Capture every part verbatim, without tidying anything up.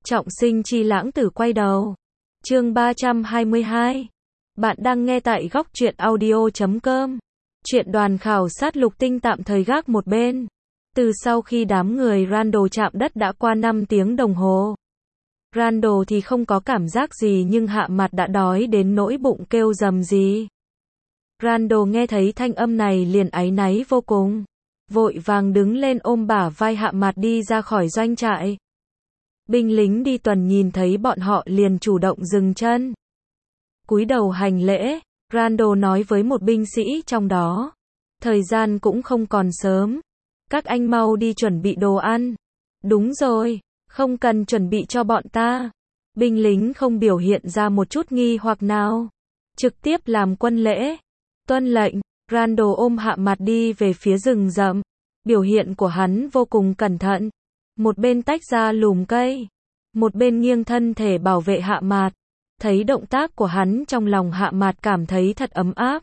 Trọng sinh chi lãng tử quay đầu. Chương ba trăm hai mươi hai. Bạn đang nghe tại góc truyện audio chấm com. Chuyện đoàn khảo sát lục tinh tạm thời gác một bên. Từ sau khi đám người Randall chạm đất đã qua năm tiếng đồng hồ. Randall thì không có cảm giác gì nhưng Hạ Mặt đã đói đến nỗi bụng kêu rầm rì. Randall nghe thấy thanh âm này liền áy náy vô cùng. Vội vàng đứng lên ôm bả vai Hạ Mặt đi ra khỏi doanh trại. Binh lính đi tuần nhìn thấy bọn họ liền chủ động dừng chân. Cúi đầu hành lễ, Randall nói với một binh sĩ trong đó. Thời gian cũng không còn sớm. Các anh mau đi chuẩn bị đồ ăn. Đúng rồi, không cần chuẩn bị cho bọn ta. Binh lính không biểu hiện ra một chút nghi hoặc nào. Trực tiếp làm quân lễ. Tuân lệnh, Randall ôm Hạ Mặt đi về phía rừng rậm. Biểu hiện của hắn vô cùng cẩn thận. Một bên tách ra lùm cây, một bên nghiêng thân thể bảo vệ Hạ Mặt. Thấy động tác của hắn trong lòng Hạ Mặt cảm thấy thật ấm áp.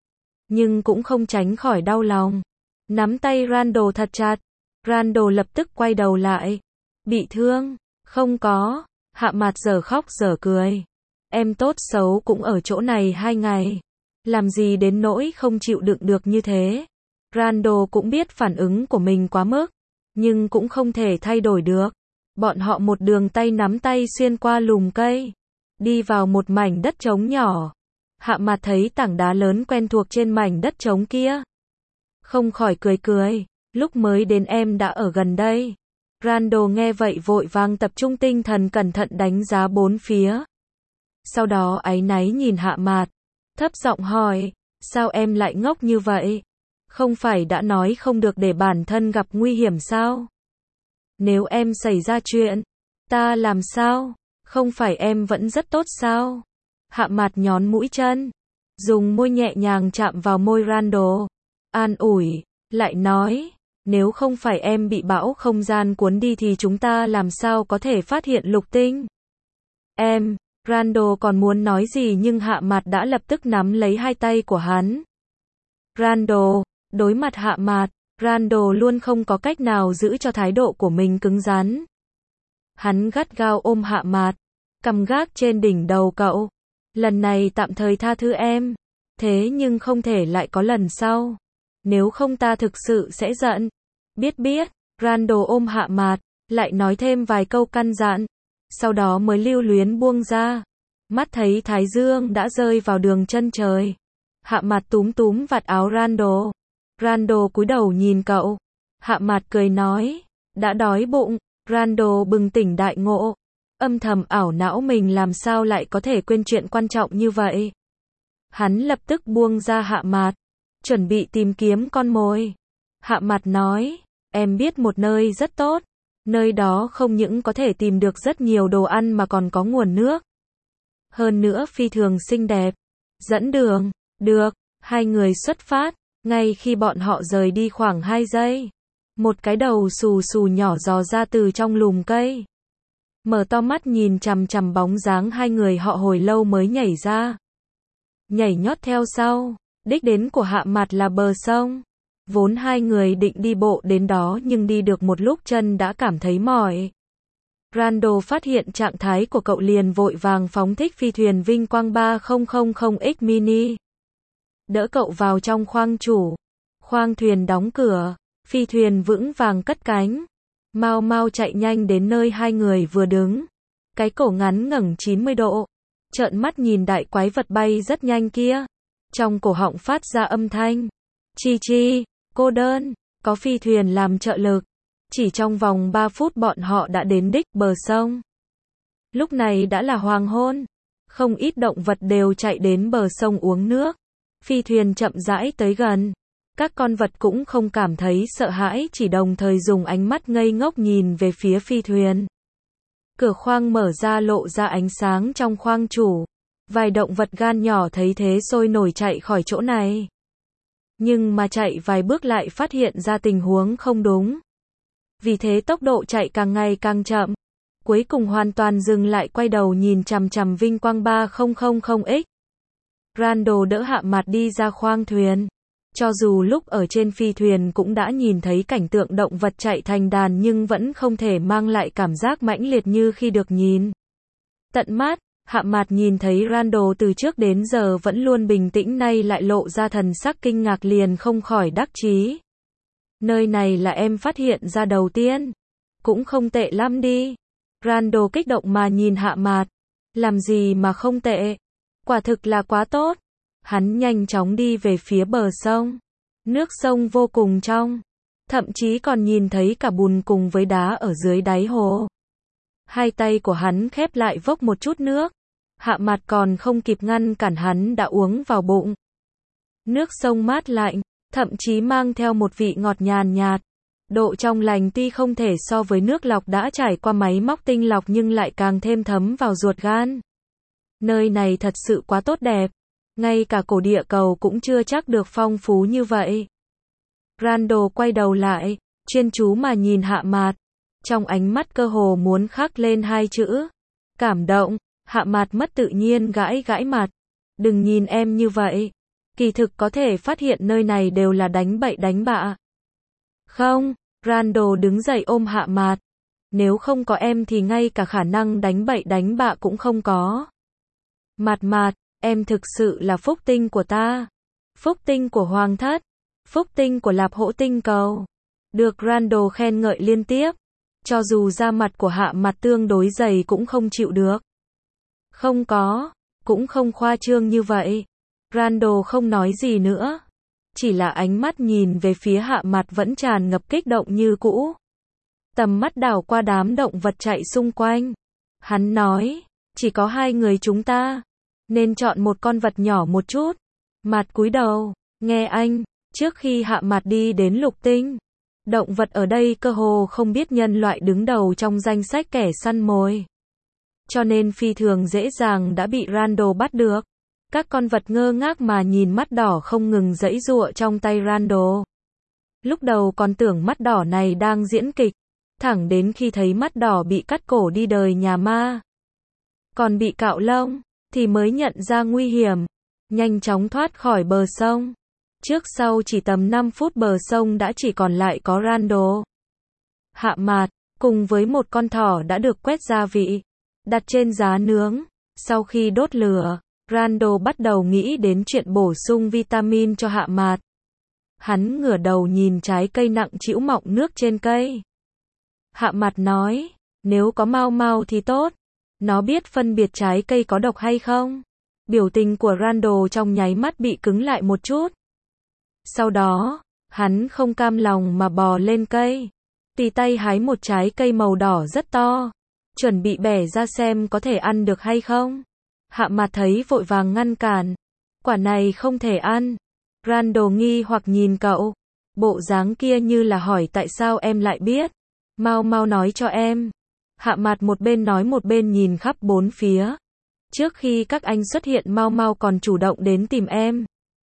Nhưng cũng không tránh khỏi đau lòng. Nắm tay Randall thật chặt. Randall lập tức quay đầu lại. Bị thương? Không có. Hạ Mặt giờ khóc giờ cười. Em tốt xấu cũng ở chỗ này hai ngày. Làm gì đến nỗi không chịu đựng được như thế. Randall cũng biết phản ứng của mình quá mức. Nhưng cũng không thể thay đổi được. Bọn họ một đường tay nắm tay xuyên qua lùm cây. Đi vào một mảnh đất trống nhỏ. Hạ Mặt thấy tảng đá lớn quen thuộc trên mảnh đất trống kia. Không khỏi cười cười. Lúc mới đến em đã ở gần đây. Randall nghe vậy vội vàng tập trung tinh thần cẩn thận đánh giá bốn phía. Sau đó áy náy nhìn Hạ Mặt. Thấp giọng hỏi. Sao em lại ngốc như vậy? Không phải đã nói không được để bản thân gặp nguy hiểm sao? Nếu em xảy ra chuyện, ta làm sao? Không phải em vẫn rất tốt sao? Hạ Mặt nhón mũi chân, dùng môi nhẹ nhàng chạm vào môi Randall. An ủi, lại nói, nếu không phải em bị bão không gian cuốn đi thì chúng ta làm sao có thể phát hiện lục tinh? Em, Randall còn muốn nói gì nhưng Hạ Mặt đã lập tức nắm lấy hai tay của hắn. Randall, đối mặt Hạ Mặt, Randall luôn không có cách nào giữ cho thái độ của mình cứng rắn. Hắn gắt gao ôm Hạ Mặt, cầm gác trên đỉnh đầu cậu. Lần này tạm thời tha thứ em, thế nhưng không thể lại có lần sau. Nếu không ta thực sự sẽ giận. Biết biết, Randall ôm Hạ Mặt, lại nói thêm vài câu căn dặn. Sau đó mới lưu luyến buông ra. Mắt thấy thái dương đã rơi vào đường chân trời. Hạ Mặt túm túm vạt áo Randall. Randall cúi đầu nhìn cậu. Hạ Mặt cười nói. Đã đói bụng. Randall bừng tỉnh đại ngộ. Âm thầm ảo não mình làm sao lại có thể quên chuyện quan trọng như vậy. Hắn lập tức buông ra Hạ Mặt. Chuẩn bị tìm kiếm con mồi. Hạ Mặt nói. Em biết một nơi rất tốt. Nơi đó không những có thể tìm được rất nhiều đồ ăn mà còn có nguồn nước. Hơn nữa phi thường xinh đẹp. Dẫn đường. Được. Hai người xuất phát. Ngay khi bọn họ rời đi khoảng hai giây. Một cái đầu xù xù nhỏ dò ra từ trong lùm cây. Mở to mắt nhìn chằm chằm bóng dáng hai người họ hồi lâu mới nhảy ra. Nhảy nhót theo sau. Đích đến của Hạ Mặt là bờ sông. Vốn hai người định đi bộ đến đó nhưng đi được một lúc chân đã cảm thấy mỏi. Randall phát hiện trạng thái của cậu liền vội vàng phóng thích phi thuyền Vinh Quang ba không không không X Mini. Đỡ cậu vào trong khoang chủ. Khoang thuyền đóng cửa. Phi thuyền vững vàng cất cánh. Mau mau chạy nhanh đến nơi hai người vừa đứng. Cái cổ ngắn ngẩng chín mươi độ. Trợn mắt nhìn đại quái vật bay rất nhanh kia. Trong cổ họng phát ra âm thanh. Chi chi, cô đơn, có phi thuyền làm trợ lực. Chỉ trong vòng ba phút bọn họ đã đến đích bờ sông. Lúc này đã là hoàng hôn. Không ít động vật đều chạy đến bờ sông uống nước. Phi thuyền chậm rãi tới gần. Các con vật cũng không cảm thấy sợ hãi chỉ đồng thời dùng ánh mắt ngây ngốc nhìn về phía phi thuyền. Cửa khoang mở ra lộ ra ánh sáng trong khoang chủ. Vài động vật gan nhỏ thấy thế sôi nổi chạy khỏi chỗ này. Nhưng mà chạy vài bước lại phát hiện ra tình huống không đúng. Vì thế tốc độ chạy càng ngày càng chậm. Cuối cùng hoàn toàn dừng lại quay đầu nhìn chằm chằm Vinh Quang ba không không không X. Randall đỡ Hạ Mặt đi ra khoang thuyền. Cho dù lúc ở trên phi thuyền cũng đã nhìn thấy cảnh tượng động vật chạy thành đàn nhưng vẫn không thể mang lại cảm giác mãnh liệt như khi được nhìn tận mắt. Hạ Mạt nhìn thấy Randall từ trước đến giờ vẫn luôn bình tĩnh nay lại lộ ra thần sắc kinh ngạc liền không khỏi đắc chí. Nơi này là em phát hiện ra đầu tiên. Cũng không tệ lắm đi. Randall kích động mà nhìn Hạ Mạt. Làm gì mà không tệ. Quả thực là quá tốt. Hắn nhanh chóng đi về phía bờ sông. Nước sông vô cùng trong. Thậm chí còn nhìn thấy cả bùn cùng với đá ở dưới đáy hồ. Hai tay của hắn khép lại vốc một chút nước. Hạ Mạt còn không kịp ngăn cản hắn đã uống vào bụng. Nước sông mát lạnh, thậm chí mang theo một vị ngọt nhàn nhạt. Độ trong lành tuy không thể so với nước lọc đã trải qua máy móc tinh lọc nhưng lại càng thêm thấm vào ruột gan. Nơi này thật sự quá tốt đẹp. Ngay cả cổ địa cầu cũng chưa chắc được phong phú như vậy. Randall quay đầu lại, chuyên chú mà nhìn Hạ Mạt. Trong ánh mắt cơ hồ muốn khắc lên hai chữ. Cảm động. Hạ Mạt mất tự nhiên gãi gãi mặt. Đừng nhìn em như vậy. Kỳ thực có thể phát hiện nơi này đều là đánh bậy đánh bạ. Không, Randall đứng dậy ôm Hạ Mạt. Nếu không có em thì ngay cả khả năng đánh bậy đánh bạ cũng không có. Mạt Mạt, em thực sự là phúc tinh của ta. Phúc tinh của Hoàng thất. Phúc tinh của Lạp Hỗ tinh cầu. Được Randall khen ngợi liên tiếp. Cho dù da mặt của Hạ Mạt tương đối dày cũng không chịu được. Không có, cũng không khoa trương như vậy. Randall không nói gì nữa. Chỉ là ánh mắt nhìn về phía Hạ Mạt vẫn tràn ngập kích động như cũ. Tầm mắt đảo qua đám động vật chạy xung quanh. Hắn nói, chỉ có hai người chúng ta. Nên chọn một con vật nhỏ một chút. Mạt cúi đầu, nghe anh, trước khi Hạ Mạt đi đến lục tinh. Động vật ở đây cơ hồ không biết nhân loại đứng đầu trong danh sách kẻ săn mồi. Cho nên phi thường dễ dàng đã bị Randall bắt được. Các con vật ngơ ngác mà nhìn mắt đỏ không ngừng giãy giụa trong tay Randall. Lúc đầu còn tưởng mắt đỏ này đang diễn kịch. Thẳng đến khi thấy mắt đỏ bị cắt cổ đi đời nhà ma. Còn bị cạo lông, thì mới nhận ra nguy hiểm. Nhanh chóng thoát khỏi bờ sông. Trước sau chỉ tầm năm phút bờ sông đã chỉ còn lại có Randall. Hạ Mạt, cùng với một con thỏ đã được quét gia vị. Đặt trên giá nướng. Sau khi đốt lửa, Randall bắt đầu nghĩ đến chuyện bổ sung vitamin cho Hạ Mạt. Hắn ngửa đầu nhìn trái cây nặng trĩu mọng nước trên cây. Hạ Mạt nói, nếu có Mau Mau thì tốt. Nó biết phân biệt trái cây có độc hay không? Biểu tình của Randall trong nháy mắt bị cứng lại một chút. Sau đó, hắn không cam lòng mà bò lên cây. Tì tay hái một trái cây màu đỏ rất to. Chuẩn bị bẻ ra xem có thể ăn được hay không. Hạ Mạt thấy vội vàng ngăn cản. Quả này không thể ăn. Randall nghi hoặc nhìn cậu. Bộ dáng kia như là hỏi tại sao em lại biết. Mau mau nói cho em. Hạ Mạt một bên nói một bên nhìn khắp bốn phía. Trước khi các anh xuất hiện Mau Mau còn chủ động đến tìm em.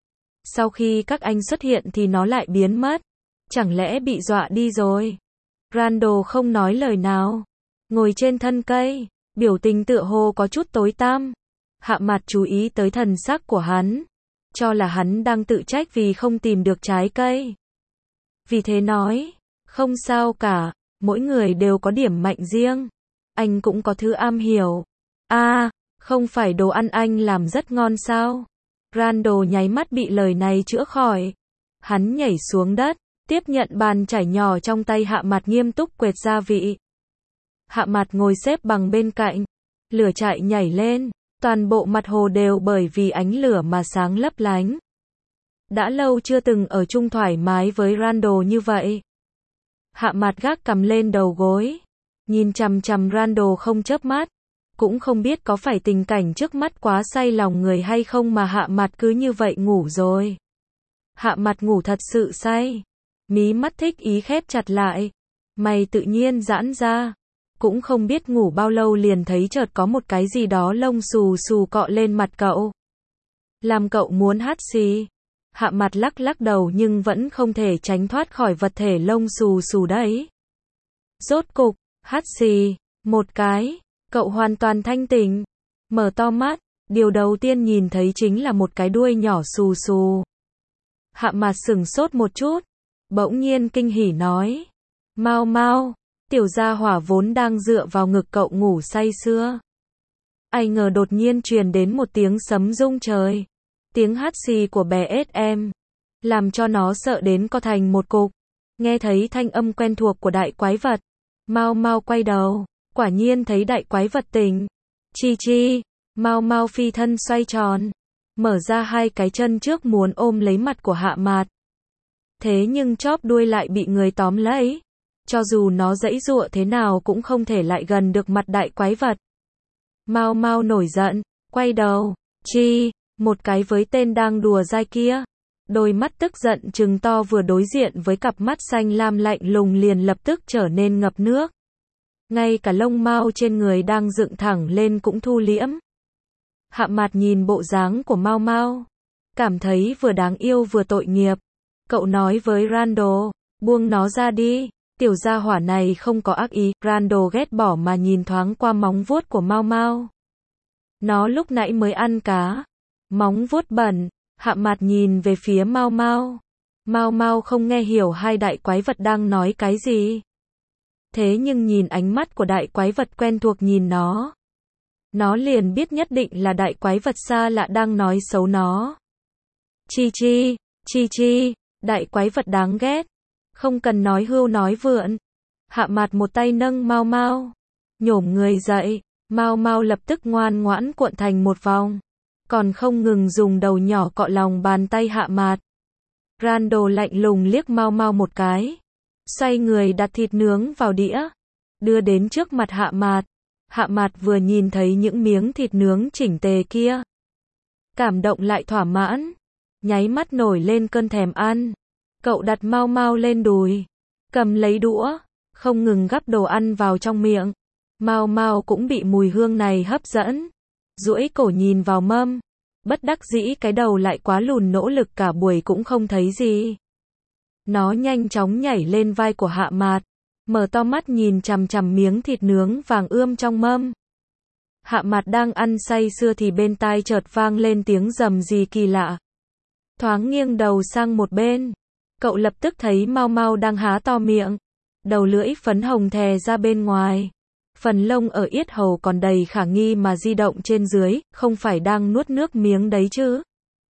Sau khi các anh xuất hiện thì nó lại biến mất. Chẳng lẽ bị dọa đi rồi? Randall không nói lời nào. Ngồi trên thân cây, biểu tình tựa hồ có chút tối tăm. Hạ Mạt chú ý tới thần sắc của hắn. Cho là hắn đang tự trách vì không tìm được trái cây. Vì thế nói, không sao cả, mỗi người đều có điểm mạnh riêng. Anh cũng có thứ am hiểu. À, không phải đồ ăn anh làm rất ngon sao? Randall nháy mắt bị lời này chữa khỏi. Hắn nhảy xuống đất, tiếp nhận bàn chải nhỏ trong tay Hạ Mạt nghiêm túc quệt gia vị. Hạ Mạt ngồi xếp bằng bên cạnh. Lửa chạy nhảy lên. Toàn bộ mặt hồ đều bởi vì ánh lửa mà sáng lấp lánh. Đã lâu chưa từng ở chung thoải mái với Randall như vậy. Hạ Mạt gác cằm lên đầu gối. Nhìn chằm chằm Randall không chớp mắt. Cũng không biết có phải tình cảnh trước mắt quá say lòng người hay không mà Hạ Mạt cứ như vậy ngủ rồi. Hạ Mạt ngủ thật sự say. Mí mắt thích ý khép chặt lại. Mày tự nhiên giãn ra. Cũng không biết ngủ bao lâu liền thấy chợt có một cái gì đó lông xù xù cọ lên mặt cậu. Làm cậu muốn hắt xì. Hạ Mạt lắc lắc đầu nhưng vẫn không thể tránh thoát khỏi vật thể lông xù xù đấy. Rốt cục, hắt xì, một cái, cậu hoàn toàn thanh tỉnh. Mở to mắt, điều đầu tiên nhìn thấy chính là một cái đuôi nhỏ xù xù. Hạ Mạt sửng sốt một chút, bỗng nhiên kinh hỉ nói. Mau mau, tiểu gia hỏa vốn đang dựa vào ngực cậu ngủ say sưa. Ai ngờ đột nhiên truyền đến một tiếng sấm rung trời. Tiếng hắt xì của bé ếch em, làm cho nó sợ đến co thành một cục. Nghe thấy thanh âm quen thuộc của đại quái vật, Mau Mau quay đầu, quả nhiên thấy đại quái vật tỉnh. Chi chi, Mau Mau phi thân xoay tròn, mở ra hai cái chân trước muốn ôm lấy mặt của Hạ Mạt. Thế nhưng chóp đuôi lại bị người tóm lấy. Cho dù nó giãy giụa thế nào cũng không thể lại gần được mặt đại quái vật. Mau Mau nổi giận, quay đầu, chi, một cái với tên đang đùa dai kia. Đôi mắt tức giận trừng to vừa đối diện với cặp mắt xanh lam lạnh lùng liền lập tức trở nên ngập nước. Ngay cả lông mao trên người đang dựng thẳng lên cũng thu liễm. Hạ Mạt nhìn bộ dáng của Mau Mau, cảm thấy vừa đáng yêu vừa tội nghiệp. Cậu nói với Randall, buông nó ra đi, tiểu gia hỏa này không có ác ý. Randall ghét bỏ mà nhìn thoáng qua móng vuốt của Mau Mau. Nó lúc nãy mới ăn cá, móng vuốt bẩn. Hạ Mạt nhìn về phía Mau Mau. Mau Mau không nghe hiểu hai đại quái vật đang nói cái gì. Thế nhưng nhìn ánh mắt của đại quái vật quen thuộc nhìn nó, nó liền biết nhất định là đại quái vật xa lạ đang nói xấu nó. Chi chi, chi chi, đại quái vật đáng ghét. Không cần nói hưu nói vượn. Hạ Mạt một tay nâng Mau Mau, nhổm người dậy. Mau Mau lập tức ngoan ngoãn cuộn thành một vòng, còn không ngừng dùng đầu nhỏ cọ lòng bàn tay Hạ Mạt. Randall lạnh lùng liếc Mau Mau một cái, xoay người đặt thịt nướng vào đĩa, đưa đến trước mặt Hạ Mạt. Hạ Mạt vừa nhìn thấy những miếng thịt nướng chỉnh tề kia, cảm động lại thỏa mãn, nháy mắt nổi lên cơn thèm ăn. Cậu đặt Mau Mau lên đùi, cầm lấy đũa, không ngừng gắp đồ ăn vào trong miệng. Mau Mau cũng bị mùi hương này hấp dẫn, duỗi cổ nhìn vào mâm, bất đắc dĩ cái đầu lại quá lùn, nỗ lực cả buổi cũng không thấy gì. Nó nhanh chóng nhảy lên vai của Hạ Mạt, mở to mắt nhìn chằm chằm miếng thịt nướng vàng ươm trong mâm. Hạ Mạt đang ăn say sưa thì bên tai chợt vang lên tiếng rầm rì kỳ lạ. Thoáng nghiêng đầu sang một bên, cậu lập tức thấy Mau Mau đang há to miệng, đầu lưỡi phấn hồng thè ra bên ngoài. Phần lông ở yết hầu còn đầy khả nghi mà di động trên dưới, không phải đang nuốt nước miếng đấy chứ.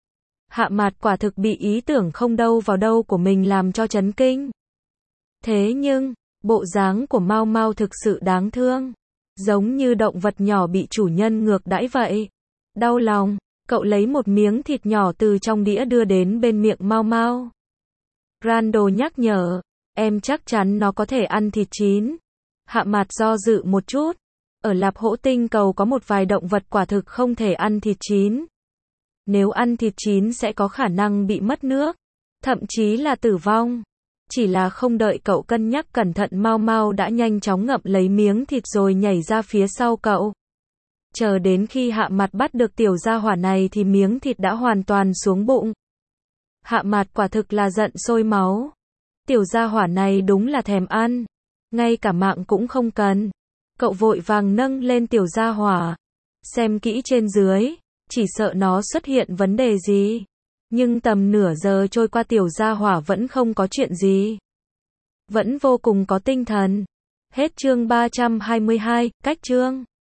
Hạ Mạt quả thực bị ý tưởng không đâu vào đâu của mình làm cho chấn kinh. Thế nhưng, bộ dáng của Mau Mau thực sự đáng thương, giống như động vật nhỏ bị chủ nhân ngược đãi vậy. Đau lòng, cậu lấy một miếng thịt nhỏ từ trong đĩa đưa đến bên miệng Mau Mau. Randall nhắc nhở, em chắc chắn nó có thể ăn thịt chín. Hạ Mạt do dự một chút. Ở Lạp Hỗ Tinh Cầu có một vài động vật quả thực không thể ăn thịt chín. Nếu ăn thịt chín sẽ có khả năng bị mất nước, thậm chí là tử vong. Chỉ là không đợi cậu cân nhắc cẩn thận, Mau Mau đã nhanh chóng ngậm lấy miếng thịt rồi nhảy ra phía sau cậu. Chờ đến khi Hạ Mạt bắt được tiểu gia hỏa này thì miếng thịt đã hoàn toàn xuống bụng. Hạ Mạt quả thực là giận sôi máu. Tiểu gia hỏa này đúng là thèm ăn, ngay cả mạng cũng không cần. Cậu vội vàng nâng lên tiểu gia hỏa, xem kỹ trên dưới, chỉ sợ nó xuất hiện vấn đề gì. Nhưng tầm nửa giờ trôi qua tiểu gia hỏa vẫn không có chuyện gì, vẫn vô cùng có tinh thần. Hết chương ba trăm hai mươi hai, cách chương.